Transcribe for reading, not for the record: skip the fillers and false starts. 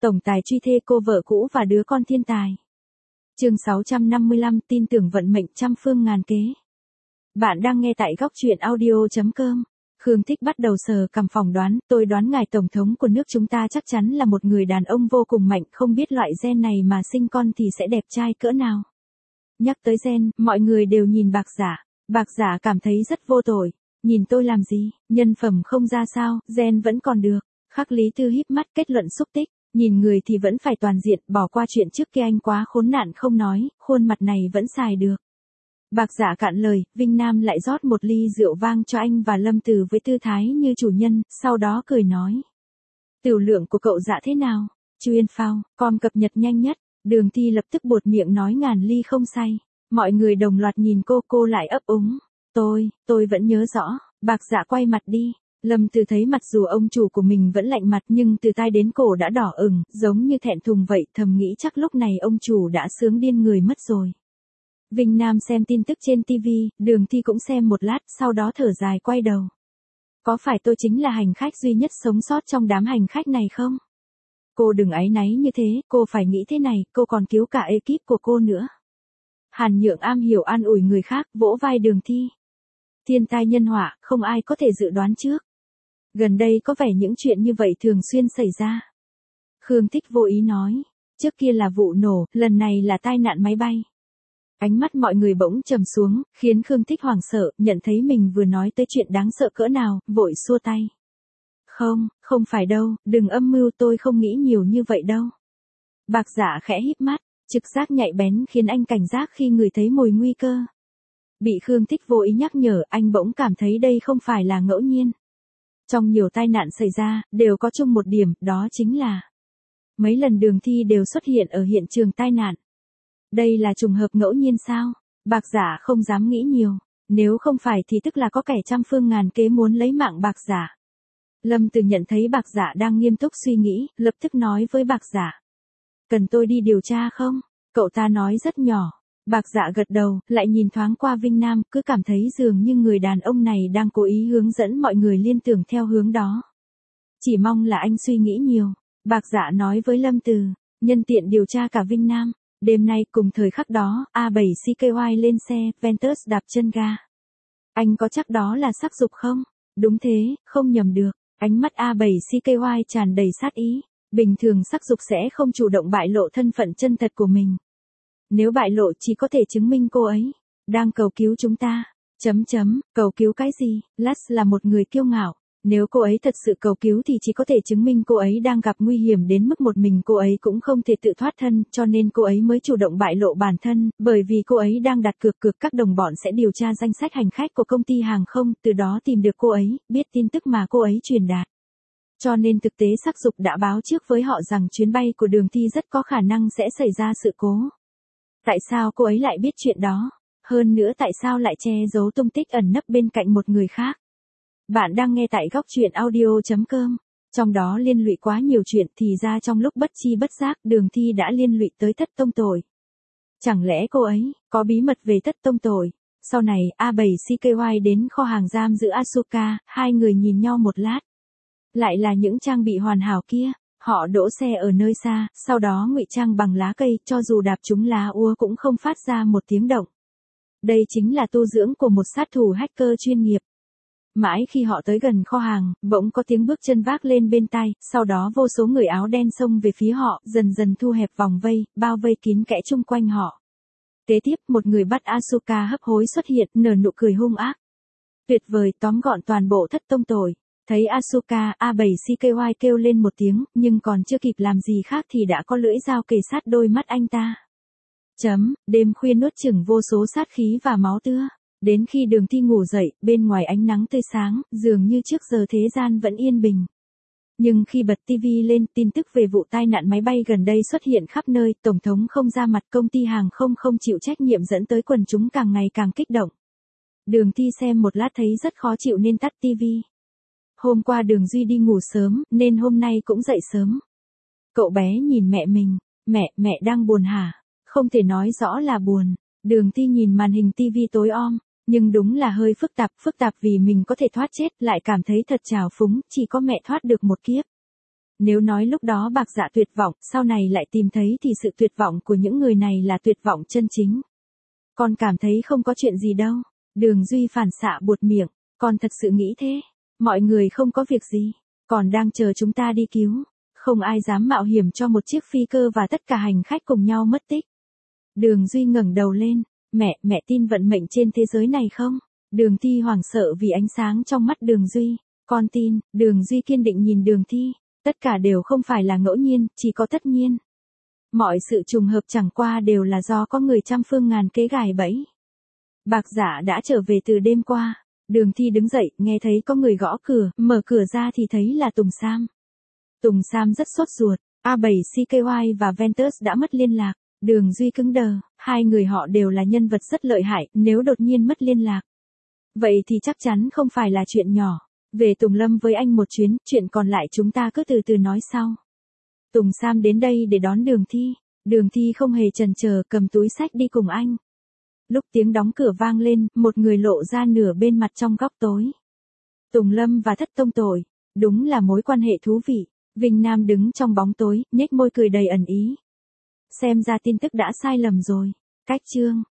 tổng tài truy thê cô vợ cũ và đứa con thiên tài. Chương 655, tin tưởng vận mệnh trăm phương ngàn kế. Bạn đang nghe tại góc truyện audio.com. Khương Thích bắt đầu sờ cằm phỏng đoán, tôi đoán ngài tổng thống của nước chúng ta chắc chắn là một người đàn ông vô cùng mạnh, không biết loại gen này mà sinh con thì sẽ đẹp trai cỡ nào. Nhắc tới gen, mọi người đều nhìn Bạc Giả. Bạc Giả cảm thấy rất vô tội. Nhìn tôi làm gì, nhân phẩm không ra sao, gen vẫn còn được. Khắc Lý Tư híp mắt kết luận xúc tích. Nhìn người thì vẫn phải toàn diện, bỏ qua chuyện trước kia anh quá khốn nạn không nói, khuôn mặt này vẫn xài được. Bạc Giả cạn lời, Vinh Nam lại rót một ly rượu vang cho anh và Lâm Từ với tư thái như chủ nhân, sau đó cười nói. Tiểu lượng của cậu Dạ thế nào? Chuyên phao, com cập nhật nhanh nhất. Đường Thi lập tức buột miệng nói ngàn ly không say. Mọi người đồng loạt nhìn cô lại ấp úng. Tôi vẫn nhớ rõ. Bạc Dạ quay mặt đi. Lâm Từ thấy mặt dù ông chủ của mình vẫn lạnh mặt nhưng từ tai đến cổ đã đỏ ửng, giống như thẹn thùng vậy, thầm nghĩ chắc lúc này ông chủ đã sướng điên người mất rồi. Vinh Nam xem tin tức trên TV, Đường Thi cũng xem một lát, sau đó thở dài quay đầu. Có phải tôi chính là hành khách duy nhất sống sót trong đám hành khách này không? Cô đừng áy náy như thế, cô phải nghĩ thế này, cô còn cứu cả ekip của cô nữa. Hàn Nhượng am hiểu an ủi người khác, vỗ vai Đường Thi. Thiên tai nhân họa, không ai có thể dự đoán trước. Gần đây có vẻ những chuyện như vậy thường xuyên xảy ra. Khương Thích vô ý nói, trước kia là vụ nổ, lần này là tai nạn máy bay. Ánh mắt mọi người bỗng trầm xuống, khiến Khương Thích hoảng sợ, nhận thấy mình vừa nói tới chuyện đáng sợ cỡ nào, vội xua tay. Không phải đâu, đừng âm mưu, tôi không nghĩ nhiều như vậy đâu. Bạc Giả khẽ híp mắt, trực giác nhạy bén khiến anh cảnh giác khi ngửi thấy mùi nguy cơ. Bị Khương Thích vô ý nhắc nhở, anh bỗng cảm thấy đây không phải là ngẫu nhiên. Trong nhiều tai nạn xảy ra, đều có chung một điểm, đó chính là mấy lần Đường Thi đều xuất hiện ở hiện trường tai nạn. Đây là trùng hợp ngẫu nhiên sao? Bạc Giả không dám nghĩ nhiều, nếu không phải thì tức là có kẻ trăm phương ngàn kế muốn lấy mạng Bạc Giả. Lâm Từ nhận thấy Bạc Giả đang nghiêm túc suy nghĩ, lập tức nói với Bạc Giả. Cần tôi đi điều tra không? Cậu ta nói rất nhỏ. Bạc Dạ gật đầu, lại nhìn thoáng qua Vinh Nam, cứ cảm thấy dường như người đàn ông này đang cố ý hướng dẫn mọi người liên tưởng theo hướng đó. Chỉ mong là anh suy nghĩ nhiều. Bạc Dạ nói với Lâm Từ, nhân tiện điều tra cả Vinh Nam. Đêm nay cùng thời khắc đó, A7 CKY lên xe, Ventus đạp chân ga. Anh có chắc đó là sắc dục không? Đúng thế, không nhầm được. Ánh mắt A7 CKY tràn đầy sát ý. Bình thường sắc dục sẽ không chủ động bại lộ thân phận chân thật của mình. Nếu bại lộ chỉ có thể chứng minh cô ấy đang cầu cứu chúng ta. Cầu cứu cái gì? Lux là một người kiêu ngạo. Nếu cô ấy thật sự cầu cứu thì chỉ có thể chứng minh cô ấy đang gặp nguy hiểm đến mức một mình cô ấy cũng không thể tự thoát thân, cho nên cô ấy mới chủ động bại lộ bản thân, bởi vì cô ấy đang đặt cược các đồng bọn sẽ điều tra danh sách hành khách của công ty hàng không, từ đó tìm được cô ấy, biết tin tức mà cô ấy truyền đạt. Cho nên thực tế sắc dục đã báo trước với họ rằng chuyến bay của Đường Thi rất có khả năng sẽ xảy ra sự cố. Tại sao cô ấy lại biết chuyện đó? Hơn nữa tại sao lại che giấu tung tích ẩn nấp bên cạnh một người khác? Bạn đang nghe tại góc truyện audio.com. Trong đó liên lụy quá nhiều chuyện thì ra trong lúc bất chi bất giác Đường Thi đã liên lụy tới thất tông tội. Chẳng lẽ cô ấy có bí mật về thất tông tội? Sau này A7 CKY đến kho hàng giam giữ Asuka, hai người nhìn nhau một lát. Lại là những trang bị hoàn hảo kia. Họ đỗ xe ở nơi xa, sau đó ngụy trang bằng lá cây, cho dù đạp trúng lá úa cũng không phát ra một tiếng động. Đây chính là tu dưỡng của một sát thủ hacker chuyên nghiệp. Mãi khi họ tới gần kho hàng, bỗng có tiếng bước chân vác lên bên tai, sau đó vô số người áo đen xông về phía họ, dần dần thu hẹp vòng vây, bao vây kín kẽ chung quanh họ. Kế tiếp, một người bắt Asuka hấp hối xuất hiện, nở nụ cười hung ác. Tuyệt vời, tóm gọn toàn bộ thất tông tội. Thấy Asuka, A7 CKY kêu lên một tiếng, nhưng còn chưa kịp làm gì khác thì đã có lưỡi dao kề sát đôi mắt anh ta. Đêm khuya nuốt chửng vô số sát khí và máu tươi. Đến khi Đường Thi ngủ dậy, bên ngoài ánh nắng tươi sáng, dường như trước giờ thế gian vẫn yên bình. Nhưng khi bật TV lên, tin tức về vụ tai nạn máy bay gần đây xuất hiện khắp nơi, Tổng thống không ra mặt, công ty hàng không chịu trách nhiệm dẫn tới quần chúng càng ngày càng kích động. Đường Thi xem một lát thấy rất khó chịu nên tắt TV. Hôm qua Đường Duy đi ngủ sớm, nên hôm nay cũng dậy sớm. Cậu bé nhìn mẹ mình, mẹ đang buồn hả? Không thể nói rõ là buồn. Đường Thi nhìn màn hình TV tối om, nhưng đúng là hơi phức tạp vì mình có thể thoát chết, lại cảm thấy thật trào phúng, chỉ có mẹ thoát được một kiếp. Nếu nói lúc đó Bạc Dạ tuyệt vọng, sau này lại tìm thấy thì sự tuyệt vọng của những người này là tuyệt vọng chân chính. Con cảm thấy không có chuyện gì đâu. Đường Duy phản xạ buột miệng, con thật sự nghĩ thế. Mọi người không có việc gì, còn đang chờ chúng ta đi cứu. Không ai dám mạo hiểm cho một chiếc phi cơ và tất cả hành khách cùng nhau mất tích. Đường Duy ngẩng đầu lên, mẹ tin vận mệnh trên thế giới này không? Đường Thi hoảng sợ vì ánh sáng trong mắt Đường Duy. Con tin. Đường Duy kiên định nhìn Đường Thi. Tất cả đều không phải là ngẫu nhiên, chỉ có tất nhiên. Mọi sự trùng hợp chẳng qua đều là do có người trăm phương ngàn kế gài bẫy. Bạc Dạ đã trở về từ đêm qua. Đường Thi đứng dậy, nghe thấy có người gõ cửa, mở cửa ra thì thấy là Tùng Sam. Tùng Sam rất sốt ruột, A7CKY và Ventus đã mất liên lạc. Đường Duy cứng đờ, hai người họ đều là nhân vật rất lợi hại, nếu đột nhiên mất liên lạc. Vậy thì chắc chắn không phải là chuyện nhỏ. Về Tùng Lâm với anh một chuyến, chuyện còn lại chúng ta cứ từ từ nói sau. Tùng Sam đến đây để đón Đường Thi. Đường Thi không hề chần chờ, cầm túi xách đi cùng anh. Lúc tiếng đóng cửa vang lên, một người lộ ra nửa bên mặt trong góc tối. Tùng Lâm và Thất Tông Tội. Đúng là mối quan hệ thú vị. Vinh Nam đứng trong bóng tối, nhếch môi cười đầy ẩn ý. Xem ra tin tức đã sai lầm rồi. Cách chương